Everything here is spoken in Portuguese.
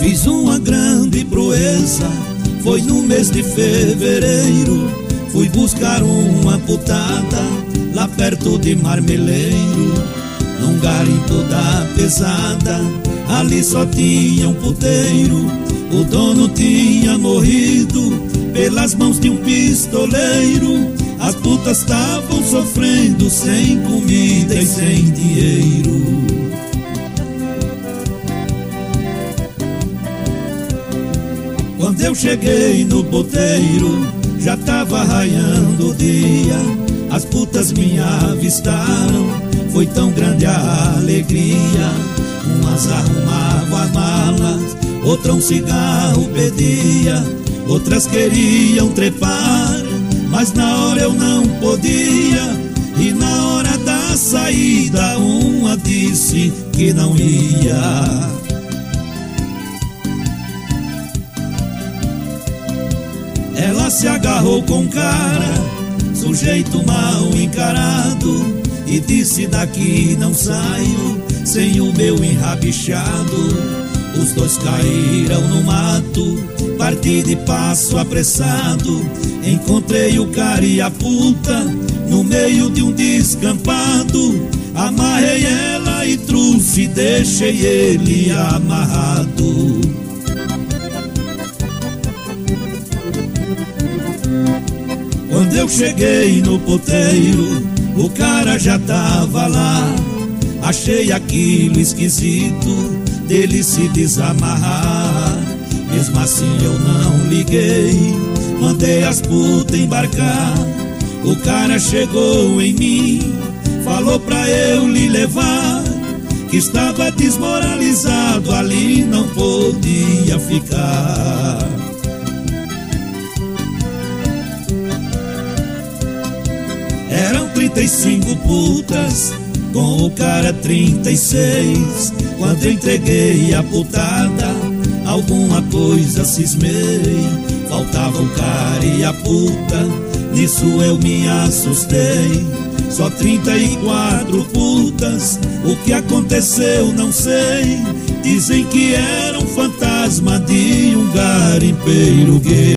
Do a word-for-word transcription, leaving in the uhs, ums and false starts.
Fiz uma grande proeza, foi no mês de fevereiro. Fui buscar uma putada lá perto de Marmeleiro, num garimpo da pesada. Ali só tinha um puteiro, o dono tinha morrido pelas mãos de um pistoleiro. As putas estavam sofrendo sem comida e sem dinheiro. Quando eu cheguei no boteiro, já tava raiando o dia. As putas me avistaram, foi tão grande a alegria. Umas arrumavam as malas, outra um cigarro pedia, outras queriam trepar, mas na hora eu não podia. E na hora da saída uma disse que não ia. Ela se agarrou com o cara, sujeito mal encarado, e disse: daqui não saio sem o meu enrabixado. Os dois caíram no mato, parti de passo apressado. Encontrei o cara e a puta no meio de um descampado. Amarrei ela e trouxe, deixei ele amarrado. Quando eu cheguei no puteiro, o cara já tava lá. Achei aquilo esquisito, dele se desamarrar. Mesmo assim eu não liguei, mandei as putas embarcar. O cara chegou em mim, falou pra eu lhe levar, que estava desmoralizado, ali não podia ficar. Eram trinta e cinco putas, com o cara trinta e seis. Quando entreguei a putada, alguma coisa cismei. Faltava o cara e a puta, nisso eu me assustei. Só trinta e quatro putas, o que aconteceu não sei. Dizem que era um fantasma de um garimpeiro gay.